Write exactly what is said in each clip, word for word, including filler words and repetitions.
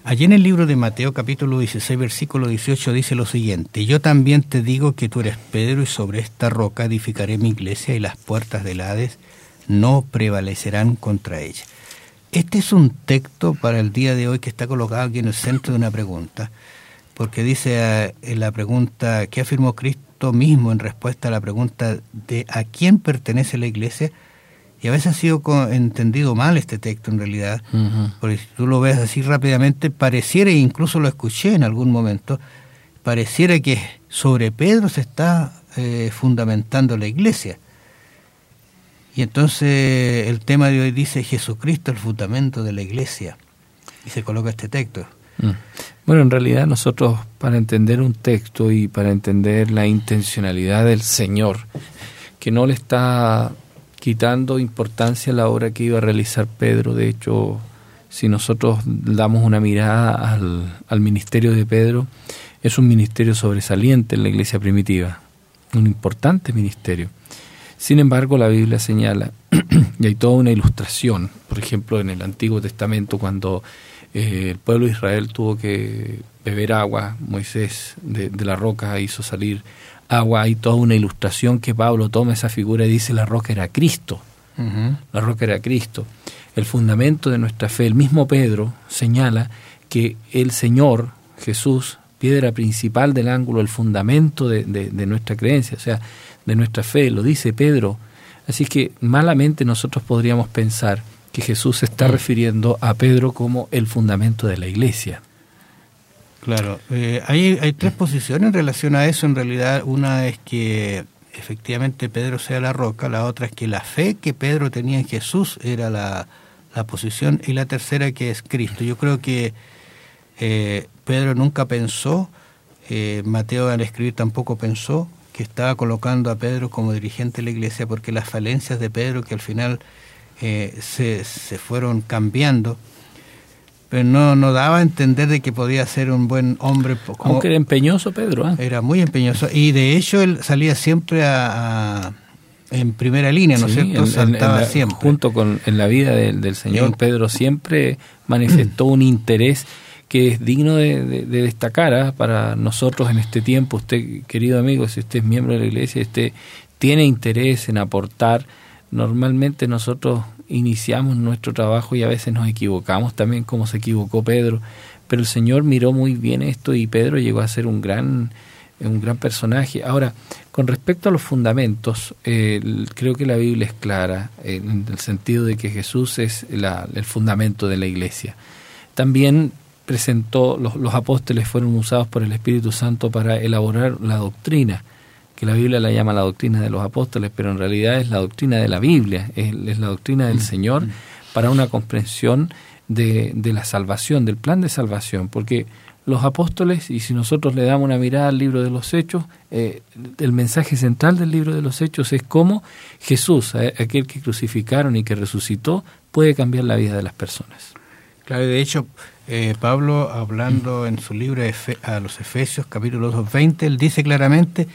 Allí en el libro de Mateo, capítulo dieciséis, versículo dieciocho, dice lo siguiente: yo también te digo que tú eres Pedro, y sobre esta roca edificaré mi iglesia, y las puertas del Hades no prevalecerán contra ella. Este es un texto para el día de hoy que está colocado aquí en el centro de una pregunta, porque dice en la pregunta que afirmó Cristo mismo en respuesta a la pregunta de ¿a quién pertenece la iglesia? Y a veces ha sido entendido mal este texto en realidad, uh-huh. porque si tú lo ves así rápidamente, pareciera, e incluso lo escuché en algún momento, pareciera que sobre Pedro se está eh, fundamentando la iglesia. Y entonces el tema de hoy dice Jesucristo, el fundamento de la iglesia, y se coloca este texto. Mm. Bueno, en realidad nosotros, para entender un texto y para entender la intencionalidad del Señor, que no le está quitando importancia a la obra que iba a realizar Pedro. De hecho, si nosotros damos una mirada al, al ministerio de Pedro, es un ministerio sobresaliente en la iglesia primitiva, un importante ministerio. Sin embargo, la Biblia señala, y hay toda una ilustración, por ejemplo, en el Antiguo Testamento, cuando eh, el pueblo de Israel tuvo que beber agua, Moisés de, de la roca hizo salir agua, hay toda una ilustración que Pablo toma esa figura y dice la roca era Cristo. Uh-huh. La roca era Cristo. El fundamento de nuestra fe, el mismo Pedro señala que el Señor, Jesús, piedra principal del ángulo, el fundamento de, de, de nuestra creencia, o sea, de nuestra fe, lo dice Pedro. Así que malamente nosotros podríamos pensar que Jesús se está uh-huh. refiriendo a Pedro como el fundamento de la iglesia. Claro, eh, hay, hay tres posiciones en relación a eso. En realidad, una es que efectivamente Pedro sea la roca, la otra es que la fe que Pedro tenía en Jesús era la, la posición, y la tercera que es Cristo. Yo creo que eh, Pedro nunca pensó, eh, Mateo al escribir tampoco pensó, que estaba colocando a Pedro como dirigente de la iglesia, porque las falencias de Pedro, que al final eh, se, se fueron cambiando, pero no, no daba a entender de que podía ser un buen hombre. Como Aunque era empeñoso Pedro. ¿eh? Era muy empeñoso, y de hecho él salía siempre a, a, en primera línea, ¿no es sí, cierto? En, Saltaba en la, siempre. Junto con en la vida del, del Señor, sí. Pedro siempre manifestó un interés que es digno de, de, de destacar ¿eh? para nosotros en este tiempo. Usted, querido amigo, si usted es miembro de la iglesia, usted tiene interés en aportar. Normalmente nosotros iniciamos nuestro trabajo y a veces nos equivocamos también, como se equivocó Pedro, pero el Señor miró muy bien esto y Pedro llegó a ser un gran, un gran personaje. Ahora, con respecto a los fundamentos, eh, creo que la Biblia es clara eh, en el sentido de que Jesús es la, el fundamento de la iglesia. También presentó, los, los apóstoles fueron usados por el Espíritu Santo para elaborar la doctrina, que la Biblia la llama la doctrina de los apóstoles, pero en realidad es la doctrina de la Biblia, es, es la doctrina del Señor para una comprensión de, de la salvación, del plan de salvación, porque los apóstoles, y si nosotros le damos una mirada al libro de los Hechos, eh, el mensaje central del libro de los Hechos es cómo Jesús, aquel que crucificaron y que resucitó, puede cambiar la vida de las personas. Claro, de hecho, eh, Pablo, hablando en su libro a los Efesios, capítulo dos, veinte, él dice claramente: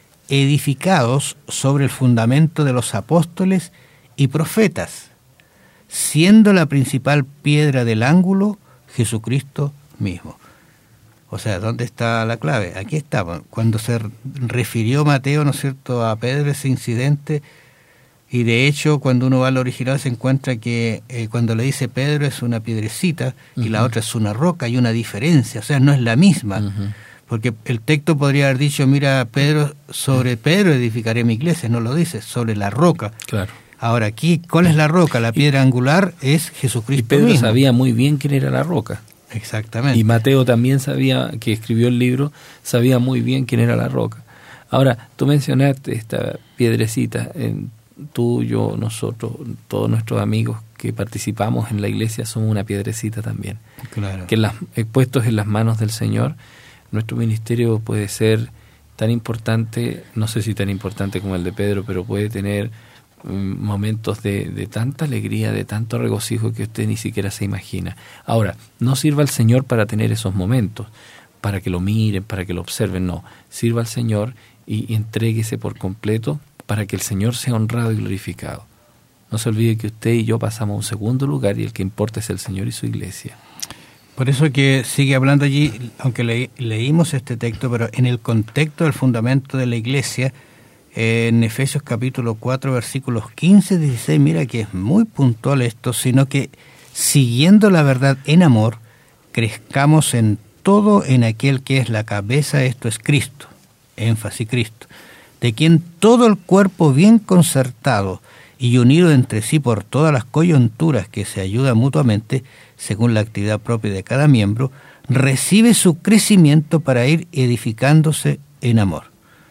edificados sobre el fundamento de los apóstoles y profetas, siendo la principal piedra del ángulo Jesucristo mismo. O sea, ¿dónde está la clave? Aquí está. Cuando se refirió Mateo, ¿no es cierto?, a Pedro, ese incidente, y de hecho cuando uno va al original se encuentra que eh, cuando le dice Pedro es una piedrecita uh-huh. y la otra es una roca, hay una diferencia, o sea, no es la misma. Uh-huh. Porque el texto podría haber dicho, mira, Pedro, sobre Pedro edificaré mi iglesia, no lo dice, sobre la roca. Claro. Ahora aquí, ¿cuál es la roca? La piedra angular es Jesucristo y Pedro mismo. Sabía muy bien quién era la roca. Exactamente. Y Mateo también sabía, que escribió el libro, sabía muy bien quién era la roca. Ahora, tú mencionaste esta piedrecita, en, tú, yo, nosotros, todos nuestros amigos que participamos en la iglesia somos una piedrecita también. Claro. Que las, puestos en las manos del Señor, nuestro ministerio puede ser tan importante, no sé si tan importante como el de Pedro, pero puede tener um, momentos de, de tanta alegría, de tanto regocijo que usted ni siquiera se imagina. Ahora, no sirva al Señor para tener esos momentos, para que lo miren, para que lo observen, no. Sirva al Señor y, y entréguese por completo para que el Señor sea honrado y glorificado. No se olvide que usted y yo pasamos a un segundo lugar y el que importa es el Señor y su iglesia. Por eso que sigue hablando allí, aunque le, leímos este texto, pero en el contexto del fundamento de la iglesia, eh, en Efesios capítulo cuatro, versículos quince, dieciséis, mira que es muy puntual esto, sino que siguiendo la verdad en amor, crezcamos en todo en aquel que es la cabeza, esto es Cristo, énfasis Cristo, de quien todo el cuerpo bien concertado y unido entre sí por todas las coyunturas que se ayudan mutuamente, según la actividad propia de cada miembro, recibe su crecimiento para ir edificándose en amor.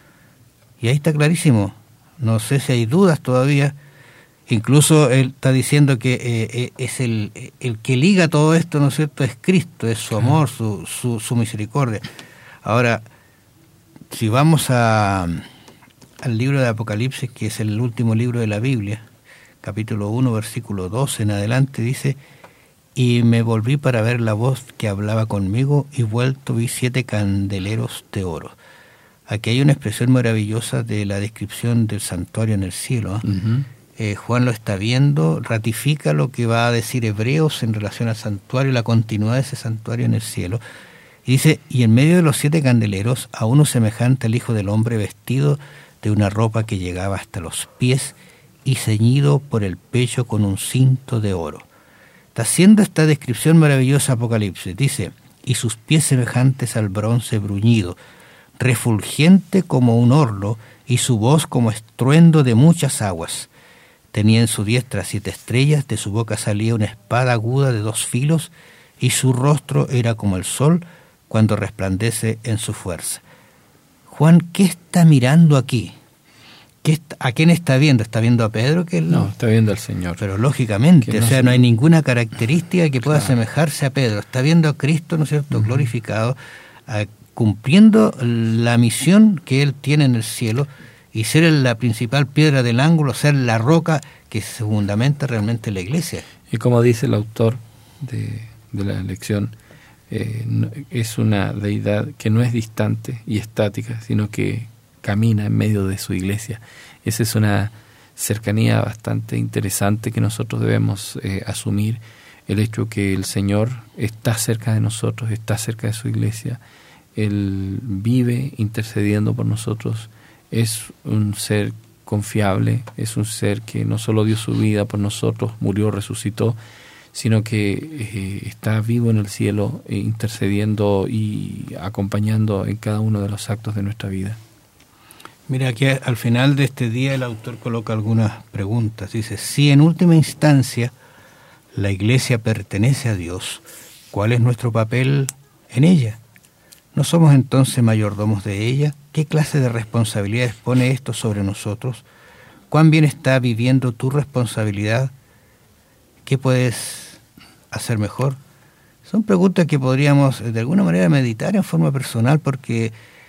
Y ahí está clarísimo, no sé si hay dudas todavía, incluso él está diciendo que eh, es el, el que liga todo esto, ¿no es cierto?, es Cristo, es su amor, su, su, su misericordia. Ahora, si vamos a, al libro de Apocalipsis, que es el último libro de la Biblia, capítulo uno, versículo doce en adelante, dice: y me volví para ver la voz que hablaba conmigo, y vuelto vi siete candeleros de oro. Aquí hay una expresión maravillosa de la descripción del santuario en el cielo, ¿eh? Uh-huh. Eh, Juan lo está viendo, ratifica lo que va a decir Hebreos en relación al santuario, la continuidad de ese santuario en el cielo. Y dice: y en medio de los siete candeleros, a uno semejante al Hijo del Hombre, vestido de una ropa que llegaba hasta los pies y ceñido por el pecho con un cinto de oro. Está haciendo esta descripción maravillosa Apocalipsis. Dice: y sus pies semejantes al bronce bruñido, refulgente como un orlo, y su voz como estruendo de muchas aguas. Tenía en su diestra siete estrellas, de su boca salía una espada aguda de dos filos, y su rostro era como el sol cuando resplandece en su fuerza. Juan, ¿qué está mirando aquí? ¿Qué está, ¿A quién está viendo? ¿Está viendo a Pedro? Que él no, está viendo al Señor. Pero lógicamente, no, o sea, no hay ninguna característica que pueda claro. asemejarse a Pedro. Está viendo a Cristo, ¿no es cierto?, uh-huh. glorificado, a, cumpliendo la misión que él tiene en el cielo, y ser la principal piedra del ángulo, ser la roca que se fundamenta realmente en la iglesia. Y como dice el autor de, de la lección, eh, no, es una deidad que no es distante y estática, sino que camina en medio de su iglesia. Esa es una cercanía bastante interesante que nosotros debemos eh, asumir, el hecho que el Señor está cerca de nosotros, está cerca de su iglesia, Él vive intercediendo por nosotros, es un ser confiable, es un ser que no solo dio su vida por nosotros, murió, resucitó, sino que eh, está vivo en el cielo, eh, intercediendo y acompañando en cada uno de los actos de nuestra vida. Mira, aquí al final de este día el autor coloca algunas preguntas. Dice: si en última instancia la iglesia pertenece a Dios, ¿cuál es nuestro papel en ella? ¿No somos entonces mayordomos de ella? ¿Qué clase de responsabilidades pone esto sobre nosotros? ¿Cuán bien está viviendo tu responsabilidad? ¿Qué puedes hacer mejor? Son preguntas que podríamos de alguna manera meditar en forma personal, porque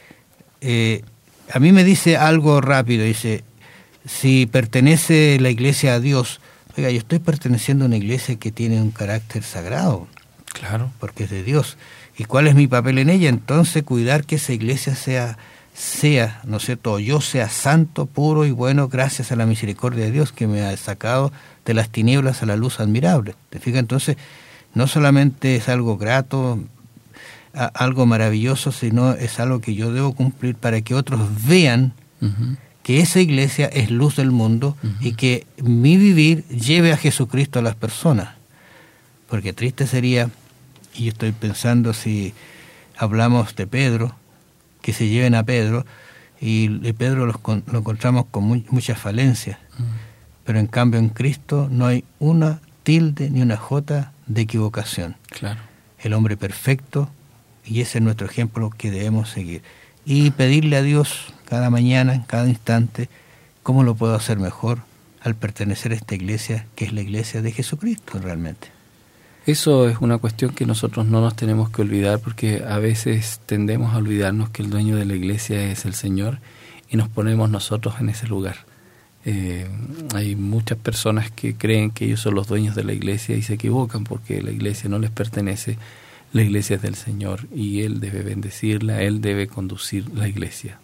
eh, a mí me dice algo rápido. Dice: si pertenece la iglesia a Dios, oiga, yo estoy perteneciendo a una iglesia que tiene un carácter sagrado. Claro. Porque es de Dios. ¿Y cuál es mi papel en ella? Entonces, cuidar que esa iglesia sea, sea, ¿no es cierto?, yo sea santo, puro y bueno, gracias a la misericordia de Dios que me ha sacado de las tinieblas a la luz admirable. ¿Te fijas? Entonces, no solamente es algo grato, a, algo maravilloso, sino es algo que yo debo cumplir para que otros vean uh-huh. que esa iglesia es luz del mundo uh-huh. y que mi vivir lleve a Jesucristo a las personas. Porque triste sería, y yo estoy pensando si hablamos de Pedro, que se lleven a Pedro, y Pedro lo, lo encontramos con muy, muchas falencias, mm. pero en cambio en Cristo no hay una tilde ni una jota de equivocación. Claro. El hombre perfecto, y ese es nuestro ejemplo que debemos seguir. Y pedirle a Dios cada mañana, en cada instante, cómo lo puedo hacer mejor al pertenecer a esta iglesia, que es la iglesia de Jesucristo realmente. Eso es una cuestión que nosotros no nos tenemos que olvidar, porque a veces tendemos a olvidarnos que el dueño de la iglesia es el Señor y nos ponemos nosotros en ese lugar. Eh, hay muchas personas que creen que ellos son los dueños de la iglesia y se equivocan, porque la iglesia no les pertenece, la iglesia es del Señor y Él debe bendecirla, Él debe conducir la iglesia.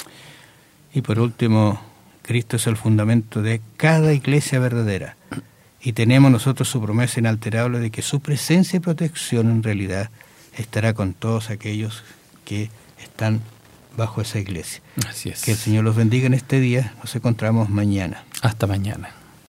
Y por último, Cristo es el fundamento de cada iglesia verdadera. y tenemos nosotros su promesa inalterable de que su presencia y protección en realidad estará con todos aquellos que están bajo esa iglesia. Así es. Que el Señor los bendiga en este día. Nos encontramos mañana. Hasta mañana.